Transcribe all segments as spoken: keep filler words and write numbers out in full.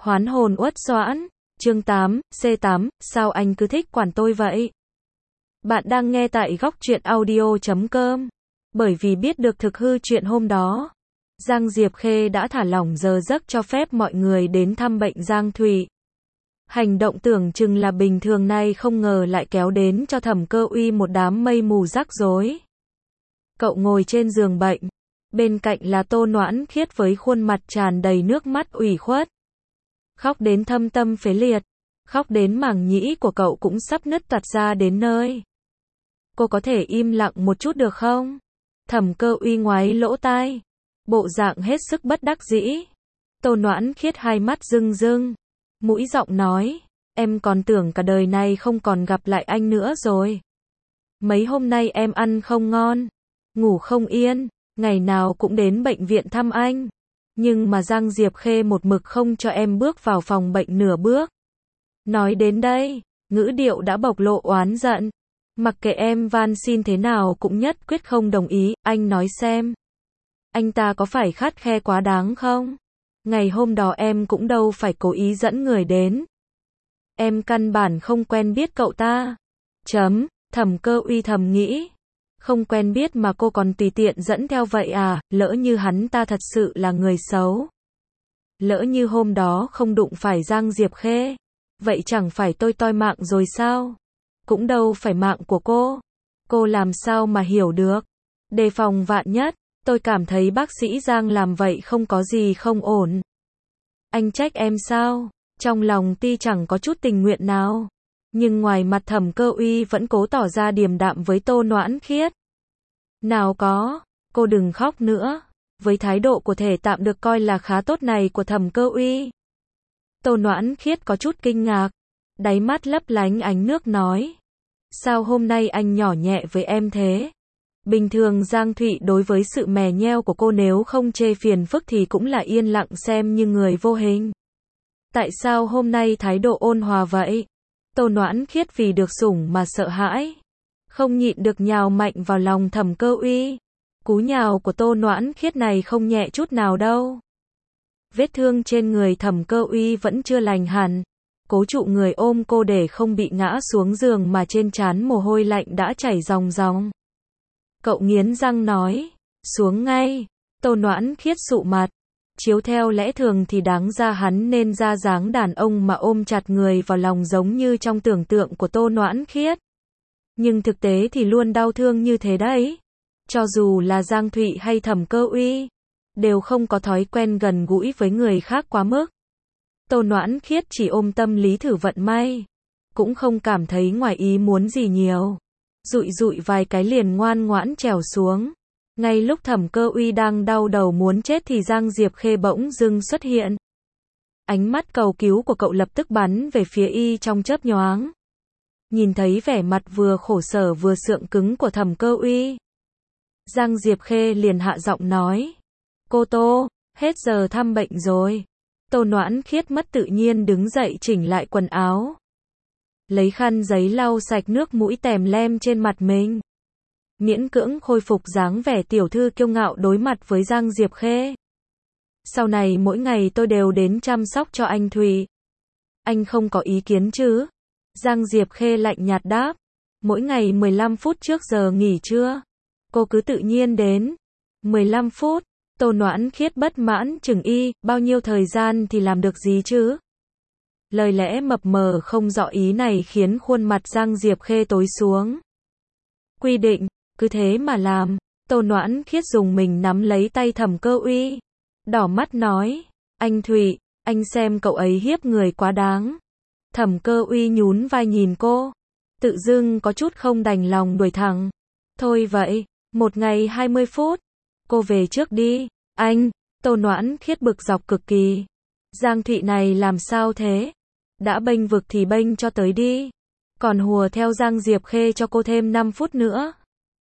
Hoán hồn uất xoãn, chương tám, C tám, sao anh cứ thích quản tôi vậy? Bạn đang nghe tại góc truyện audio chấm com. Bởi vì biết được thực hư chuyện hôm đó, Giang Diệp Khê đã thả lỏng giờ giấc cho phép mọi người đến thăm bệnh Giang Thụy. Hành động tưởng chừng là bình thường này không ngờ lại kéo đến cho Thẩm Cơ Uy một đám mây mù rắc rối. Cậu ngồi trên giường bệnh, bên cạnh là Tô Noãn Khiết với khuôn mặt tràn đầy nước mắt ủy khuất. Khóc đến thâm tâm phế liệt, khóc đến màng nhĩ của cậu cũng sắp nứt toạc ra đến nơi. Cô có thể im lặng một chút được không? Thẩm Cơ Uy ngoáy lỗ tai, bộ dạng hết sức bất đắc dĩ. Tô Noãn Khiết hai mắt rưng rưng, mũi giọng nói, em còn tưởng cả đời này không còn gặp lại anh nữa rồi. Mấy hôm nay em ăn không ngon, ngủ không yên, ngày nào cũng đến bệnh viện thăm anh. Nhưng mà Giang Diệp Khê một mực không cho em bước vào phòng bệnh nửa bước. Nói đến đây, ngữ điệu đã bộc lộ oán giận. Mặc kệ em van xin thế nào cũng nhất quyết không đồng ý, anh nói xem. Anh ta có phải khắt khe quá đáng không? Ngày hôm đó em cũng đâu phải cố ý dẫn người đến. Em căn bản không quen biết cậu ta. Chấm, Thẩm Cơ Uy thầm nghĩ. Không quen biết mà cô còn tùy tiện dẫn theo vậy à, lỡ như hắn ta thật sự là người xấu. Lỡ như hôm đó không đụng phải Giang Diệp Khê, vậy chẳng phải tôi toi mạng rồi sao? Cũng đâu phải mạng của cô. Cô làm sao mà hiểu được? Đề phòng vạn nhất, tôi cảm thấy bác sĩ Giang làm vậy không có gì không ổn. Anh trách em sao? Trong lòng Ti chẳng có chút tình nguyện nào. Nhưng ngoài mặt Thẩm Cơ Uy vẫn cố tỏ ra điềm đạm với Tô Noãn Khiết. Nào có, cô đừng khóc nữa. Với thái độ của thể tạm được coi là khá tốt này của Thẩm Cơ Uy, Tô Noãn Khiết có chút kinh ngạc, đáy mắt lấp lánh ánh nước nói. Sao hôm nay anh nhỏ nhẹ với em thế? Bình thường Giang Thụy đối với sự mè nheo của cô nếu không chê phiền phức thì cũng là yên lặng xem như người vô hình. Tại sao hôm nay thái độ ôn hòa vậy? Tô Noãn Khiết vì được sủng mà sợ hãi, không nhịn được nhào mạnh vào lòng Thẩm Cơ Uy. Cú nhào của Tô Noãn Khiết này không nhẹ chút nào đâu. Vết thương trên người Thẩm Cơ Uy vẫn chưa lành hẳn, cố trụ người ôm cô để không bị ngã xuống giường mà trên trán mồ hôi lạnh đã chảy ròng ròng. Cậu nghiến răng nói, xuống ngay. Tô Noãn Khiết sụ mặt. Chiếu theo lẽ thường thì đáng ra hắn nên ra dáng đàn ông mà ôm chặt người vào lòng giống như trong tưởng tượng của Tô Noãn Khiết. Nhưng thực tế thì luôn đau thương như thế đấy. Cho dù là Giang Thụy hay Thẩm Cơ Uy, đều không có thói quen gần gũi với người khác quá mức. Tô Noãn Khiết chỉ ôm tâm lý thử vận may, cũng không cảm thấy ngoài ý muốn gì nhiều. Dụi dụi vài cái liền ngoan ngoãn trèo xuống. Ngay lúc Thẩm Cơ Uy đang đau đầu muốn chết thì Giang Diệp Khê bỗng dưng xuất hiện. Ánh mắt cầu cứu của cậu lập tức bắn về phía y trong chớp nhoáng. Nhìn thấy vẻ mặt vừa khổ sở vừa sượng cứng của Thẩm Cơ Uy, Giang Diệp Khê liền hạ giọng nói. Cô Tô, hết giờ thăm bệnh rồi. Tô Noãn Khiết mất tự nhiên đứng dậy chỉnh lại quần áo, lấy khăn giấy lau sạch nước mũi tèm lem trên mặt mình, miễn cưỡng khôi phục dáng vẻ tiểu thư kiêu ngạo đối mặt với Giang Diệp Khê. Sau này mỗi ngày tôi đều đến chăm sóc cho anh Thụy. Anh không có ý kiến chứ? Giang Diệp Khê lạnh nhạt đáp. Mỗi ngày mười lăm phút trước giờ nghỉ trưa. Cô cứ tự nhiên đến. mười lăm phút. Tô Noãn Khiết bất mãn chừng y, bao nhiêu thời gian thì làm được gì chứ? Lời lẽ mập mờ không rõ ý này khiến khuôn mặt Giang Diệp Khê tối xuống. Quy định, cứ thế mà làm. Tô Noãn Khiết dùng mình nắm lấy tay Thẩm Cơ Uy, đỏ mắt nói, anh Thụy, anh xem cậu ấy hiếp người quá đáng. Thẩm Cơ Uy nhún vai nhìn cô, tự dưng có chút không đành lòng đuổi thẳng. Thôi vậy, một ngày hai mươi phút, cô về trước đi. Anh, Tô Noãn Khiết bực dọc cực kỳ. Giang Thụy này làm sao thế? Đã bênh vực thì bênh cho tới đi. Còn hùa theo Giang Diệp Khê cho cô thêm năm phút nữa.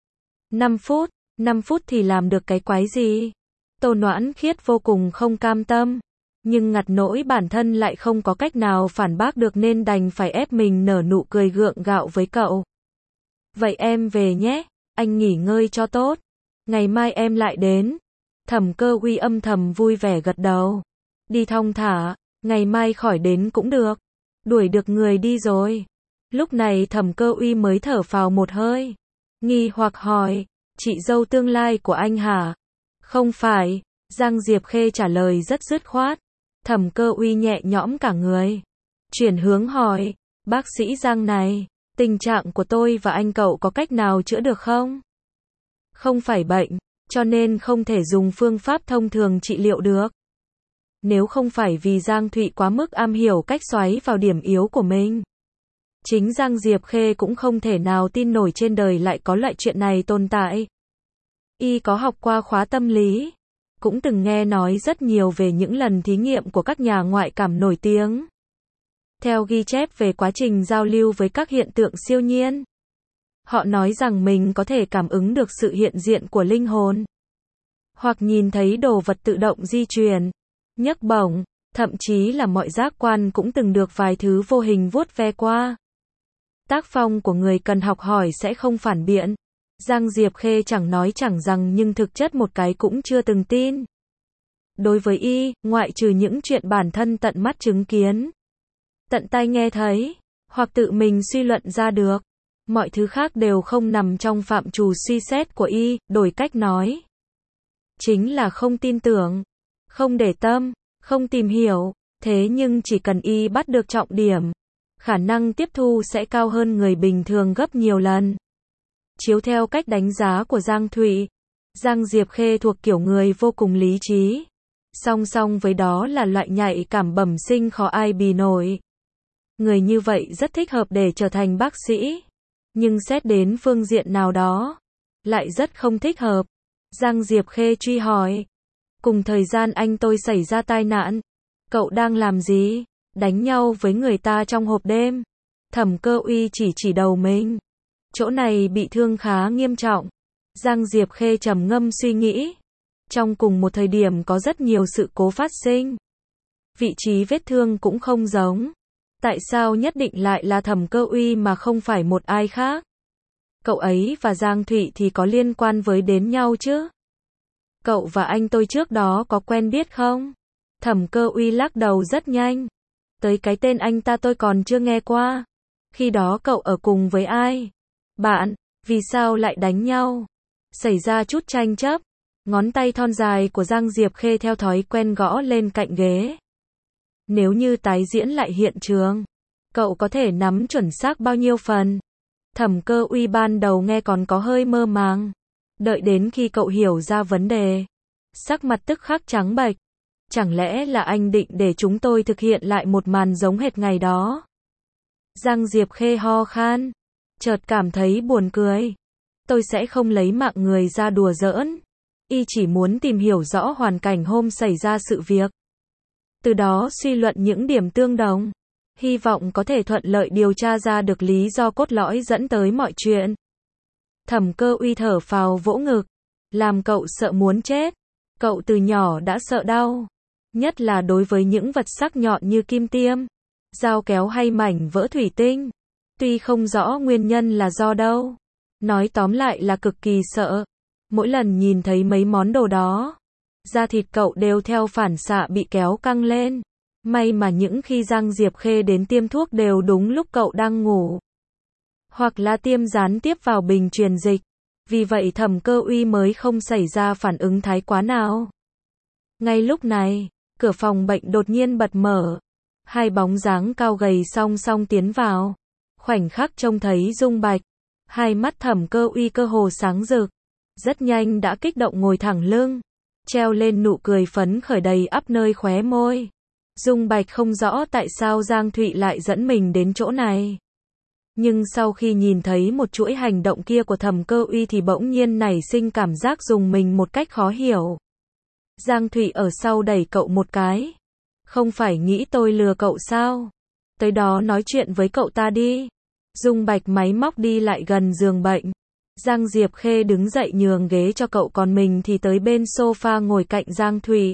năm phút, năm phút thì làm được cái quái gì? Tô Noãn Khiết vô cùng không cam tâm, nhưng ngặt nỗi bản thân lại không có cách nào phản bác được nên đành phải ép mình nở nụ cười gượng gạo với cậu. Vậy em về nhé, anh nghỉ ngơi cho tốt. Ngày mai em lại đến. Thẩm Cơ Uy âm thầm vui vẻ gật đầu. Đi thong thả, ngày mai khỏi đến cũng được. Đuổi được người đi rồi. Lúc này Thẩm Cơ Uy mới thở phào một hơi. Nghi hoặc hỏi, chị dâu tương lai của anh hả? Không phải, Giang Diệp Khê trả lời rất dứt khoát. Thẩm Cơ Uy nhẹ nhõm cả người. Chuyển hướng hỏi, bác sĩ Giang này, tình trạng của tôi và anh cậu có cách nào chữa được không? Không phải bệnh, cho nên không thể dùng phương pháp thông thường trị liệu được. Nếu không phải vì Giang Thụy quá mức am hiểu cách xoáy vào điểm yếu của mình, chính Giang Diệp Khê cũng không thể nào tin nổi trên đời lại có loại chuyện này tồn tại. Y có học qua khóa tâm lý, cũng từng nghe nói rất nhiều về những lần thí nghiệm của các nhà ngoại cảm nổi tiếng. Theo ghi chép về quá trình giao lưu với các hiện tượng siêu nhiên, họ nói rằng mình có thể cảm ứng được sự hiện diện của linh hồn, hoặc nhìn thấy đồ vật tự động di chuyển, nhấc bổng, thậm chí là mọi giác quan cũng từng được vài thứ vô hình vuốt ve qua. Tác phong của người cần học hỏi sẽ không phản biện. Giang Diệp Khê chẳng nói chẳng rằng nhưng thực chất một cái cũng chưa từng tin. Đối với y, ngoại trừ những chuyện bản thân tận mắt chứng kiến, tận tai nghe thấy, hoặc tự mình suy luận ra được, mọi thứ khác đều không nằm trong phạm trù suy xét của y, đổi cách nói, chính là không tin tưởng, không để tâm, không tìm hiểu, thế nhưng chỉ cần y bắt được trọng điểm, khả năng tiếp thu sẽ cao hơn người bình thường gấp nhiều lần. Chiếu theo cách đánh giá của Giang Thụy, Giang Diệp Khê thuộc kiểu người vô cùng lý trí, song song với đó là loại nhạy cảm bẩm sinh khó ai bì nổi. Người như vậy rất thích hợp để trở thành bác sĩ, nhưng xét đến phương diện nào đó, lại rất không thích hợp. Giang Diệp Khê truy hỏi, cùng thời gian anh tôi xảy ra tai nạn, cậu đang làm gì? Đánh nhau với người ta trong hộp đêm. Thẩm Cơ Uy chỉ chỉ đầu mình. Chỗ này bị thương khá nghiêm trọng. Giang Diệp Khê trầm ngâm suy nghĩ. Trong cùng một thời điểm có rất nhiều sự cố phát sinh. Vị trí vết thương cũng không giống. Tại sao nhất định lại là Thẩm Cơ Uy mà không phải một ai khác? Cậu ấy và Giang Thụy thì có liên quan với đến nhau chứ? Cậu và anh tôi trước đó có quen biết không? Thẩm Cơ Uy lắc đầu rất nhanh. Tới cái tên anh ta tôi còn chưa nghe qua. Khi đó cậu ở cùng với ai? Bạn, vì sao lại đánh nhau? Xảy ra chút tranh chấp. Ngón tay thon dài của Giang Diệp Khê theo thói quen gõ lên cạnh ghế. Nếu như tái diễn lại hiện trường, cậu có thể nắm chuẩn xác bao nhiêu phần? Thẩm Cơ Uy ban đầu nghe còn có hơi mơ màng. Đợi đến khi cậu hiểu ra vấn đề, sắc mặt tức khắc trắng bệch. Chẳng lẽ là anh định để chúng tôi thực hiện lại một màn giống hệt ngày đó? Giang Diệp Khê ho khan, chợt cảm thấy buồn cười. Tôi sẽ không lấy mạng người ra đùa giỡn. Y chỉ muốn tìm hiểu rõ hoàn cảnh hôm xảy ra sự việc, từ đó suy luận những điểm tương đồng, hy vọng có thể thuận lợi điều tra ra được lý do cốt lõi dẫn tới mọi chuyện. Thẩm Cơ Uy thở phào vỗ ngực, làm cậu sợ muốn chết. Cậu từ nhỏ đã sợ đau, nhất là đối với những vật sắc nhọn như kim tiêm, dao kéo hay mảnh vỡ thủy tinh. Tuy không rõ nguyên nhân là do đâu, nói tóm lại là cực kỳ sợ. Mỗi lần nhìn thấy mấy món đồ đó, da thịt cậu đều theo phản xạ bị kéo căng lên. May mà những khi Giang Diệp Khê đến tiêm thuốc đều đúng lúc cậu đang ngủ, hoặc là tiêm gián tiếp vào bình truyền dịch. Vì vậy Thẩm Cơ Uy mới không xảy ra phản ứng thái quá nào. Ngay lúc này, cửa phòng bệnh đột nhiên bật mở. Hai bóng dáng cao gầy song song tiến vào. Khoảnh khắc trông thấy Dung Bạch, hai mắt Thẩm Cơ Uy cơ hồ sáng rực. Rất nhanh đã kích động ngồi thẳng lưng, treo lên nụ cười phấn khởi đầy ắp nơi khóe môi. Dung Bạch không rõ tại sao Giang Thụy lại dẫn mình đến chỗ này. Nhưng sau khi nhìn thấy một chuỗi hành động kia của Thẩm Cơ Uy thì bỗng nhiên nảy sinh cảm giác dùng mình một cách khó hiểu. Giang Thụy ở sau đẩy cậu một cái. Không phải nghĩ tôi lừa cậu sao? Tới đó nói chuyện với cậu ta đi. Dung Bạch máy móc đi lại gần giường bệnh. Giang Diệp Khê đứng dậy nhường ghế cho cậu, còn mình thì tới bên sofa ngồi cạnh Giang Thụy.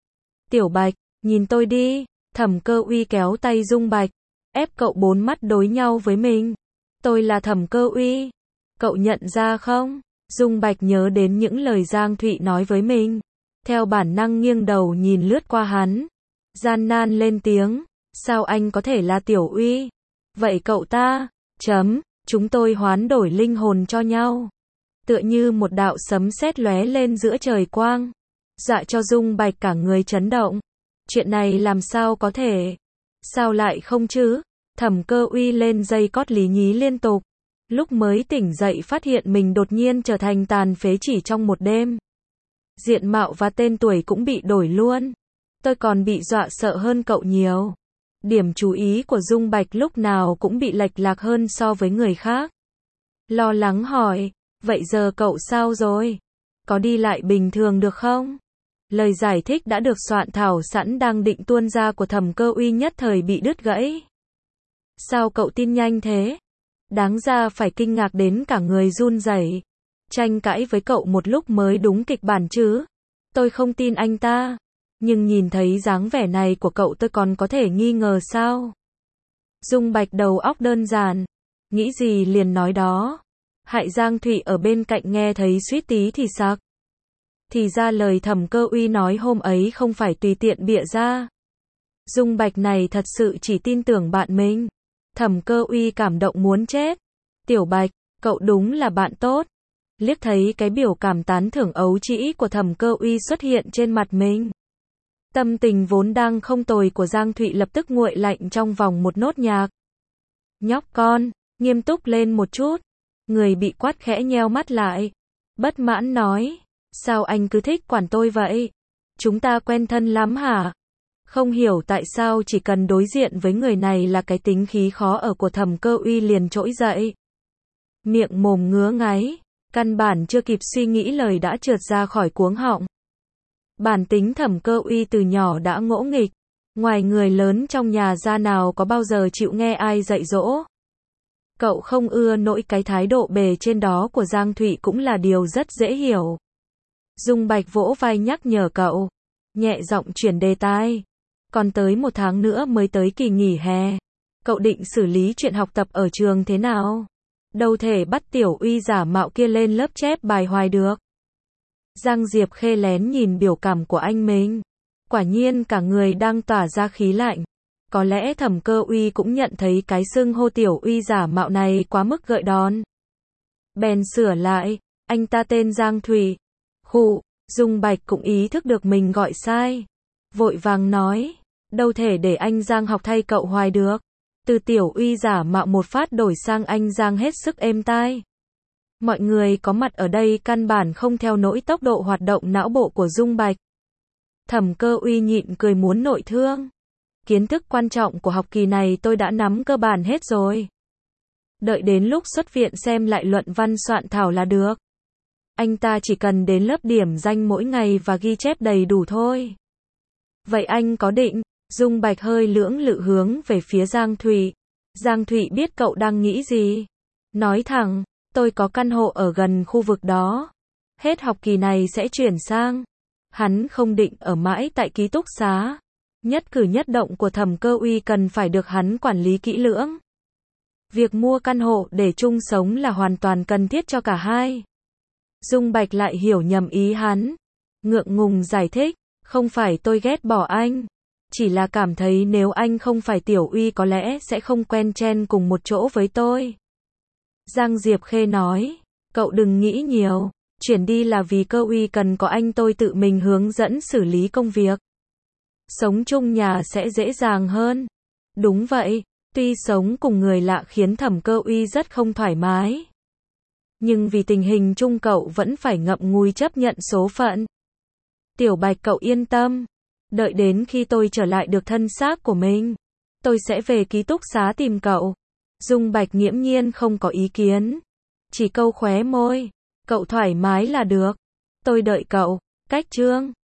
Tiểu Bạch, nhìn tôi đi. Thẩm Cơ Uy kéo tay Dung Bạch, ép cậu bốn mắt đối nhau với mình. Tôi là Thẩm Cơ Uy. Cậu nhận ra không? Dung Bạch nhớ đến những lời Giang Thụy nói với mình. Theo bản năng nghiêng đầu nhìn lướt qua hắn. gian nan lên tiếng, sao anh có thể là Tiểu Uy? Vậy cậu ta, chấm, chúng tôi hoán đổi linh hồn cho nhau. Tựa như một đạo sấm sét lóe lên giữa trời quang, dọa cho Dung Bạch cả người chấn động. Chuyện này làm sao có thể? Sao lại không chứ? Thẩm Cơ Uy lên dây cót lý nhí liên tục. Lúc mới tỉnh dậy phát hiện mình đột nhiên trở thành tàn phế chỉ trong một đêm. Diện mạo và tên tuổi cũng bị đổi luôn. Tôi còn bị dọa sợ hơn cậu nhiều. Điểm chú ý của Dung Bạch lúc nào cũng bị lệch lạc hơn so với người khác. Lo lắng hỏi, vậy giờ cậu sao rồi? Có đi lại bình thường được không? Lời giải thích đã được soạn thảo sẵn đang định tuôn ra của Thẩm Cơ Uy nhất thời bị đứt gãy. Sao cậu tin nhanh thế? Đáng ra phải kinh ngạc đến cả người run rẩy. Tranh cãi với cậu một lúc mới đúng kịch bản chứ. Tôi không tin anh ta. Nhưng nhìn thấy dáng vẻ này của cậu tôi còn có thể nghi ngờ sao? Dung Bạch đầu óc đơn giản. Nghĩ gì liền nói đó. Hại Giang Thụy ở bên cạnh nghe thấy suýt tí thì sặc. Thì ra lời Thẩm Cơ Uy nói hôm ấy không phải tùy tiện bịa ra. Dung Bạch này thật sự chỉ tin tưởng bạn mình. Thẩm Cơ Uy cảm động muốn chết. Tiểu Bạch, cậu đúng là bạn tốt. Liếc thấy cái biểu cảm tán thưởng ấu trĩ của Thẩm Cơ Uy xuất hiện trên mặt mình. Tâm tình vốn đang không tồi của Giang Thụy lập tức nguội lạnh trong vòng một nốt nhạc. Nhóc con, nghiêm túc lên một chút. Người bị quát khẽ nheo mắt lại. Bất mãn nói, sao anh cứ thích quản tôi vậy? Chúng ta quen thân lắm hả? Không hiểu tại sao chỉ cần đối diện với người này là cái tính khí khó ở của Thẩm Cơ Uy liền trỗi dậy. Miệng mồm ngứa ngáy, căn bản chưa kịp suy nghĩ lời đã trượt ra khỏi cuống họng. Bản tính Thẩm Cơ Uy từ nhỏ đã ngỗ nghịch, ngoài người lớn trong nhà ra nào có bao giờ chịu nghe ai dạy dỗ. Cậu không ưa nỗi cái thái độ bề trên đó của Giang Thụy cũng là điều rất dễ hiểu. Dung Bạch vỗ vai nhắc nhở cậu, nhẹ giọng chuyển đề tài. Còn tới một tháng nữa mới tới kỳ nghỉ hè. Cậu định xử lý chuyện học tập ở trường thế nào? Đâu thể bắt Tiểu Uy giả mạo kia lên lớp chép bài hoài được. Giang Diệp Khê lén nhìn biểu cảm của anh mình. Quả nhiên cả người đang tỏa ra khí lạnh. Có lẽ Thẩm Cơ Uy cũng nhận thấy cái xưng hô Tiểu Uy giả mạo này quá mức gợi đòn. Bèn sửa lại, anh ta tên Giang Thụy. Khụ, Dung Bạch cũng ý thức được mình gọi sai. Vội vàng nói, đâu thể để anh Giang học thay cậu hoài được. Từ Tiểu Uy giả mạo một phát đổi sang anh Giang hết sức êm tai. Mọi người có mặt ở đây căn bản không theo nỗi tốc độ hoạt động não bộ của Dung Bạch. Thẩm Cơ Uy nhịn cười muốn nội thương. Kiến thức quan trọng của học kỳ này tôi đã nắm cơ bản hết rồi. Đợi đến lúc xuất viện xem lại luận văn soạn thảo là được. Anh ta chỉ cần đến lớp điểm danh mỗi ngày và ghi chép đầy đủ thôi. Vậy anh có định? Dung Bạch hơi lưỡng lự hướng về phía Giang Thụy. Giang Thụy biết cậu đang nghĩ gì. Nói thẳng, tôi có căn hộ ở gần khu vực đó. Hết học kỳ này sẽ chuyển sang. Hắn không định ở mãi tại ký túc xá. Nhất cử nhất động của Thẩm Cơ Uy cần phải được hắn quản lý kỹ lưỡng. Việc mua căn hộ để chung sống là hoàn toàn cần thiết cho cả hai. Dung Bạch lại hiểu nhầm ý hắn. Ngượng ngùng giải thích, không phải tôi ghét bỏ anh. Chỉ là cảm thấy nếu anh không phải Tiểu Uy có lẽ sẽ không quen chen cùng một chỗ với tôi. Giang Diệp Khê nói, cậu đừng nghĩ nhiều. Chuyển đi là vì Cơ Uy cần có anh tôi tự mình hướng dẫn xử lý công việc. Sống chung nhà sẽ dễ dàng hơn. Đúng vậy, tuy sống cùng người lạ khiến Thẩm Cơ Uy rất không thoải mái. Nhưng vì tình hình chung cậu vẫn phải ngậm ngùi chấp nhận số phận. Tiểu Bạch cậu yên tâm. Đợi đến khi tôi trở lại được thân xác của mình, tôi sẽ về ký túc xá tìm cậu. Dung Bạch nghiễm nhiên không có ý kiến. Chỉ câu khóe môi. Cậu thoải mái là được. Tôi đợi cậu. Cách chương.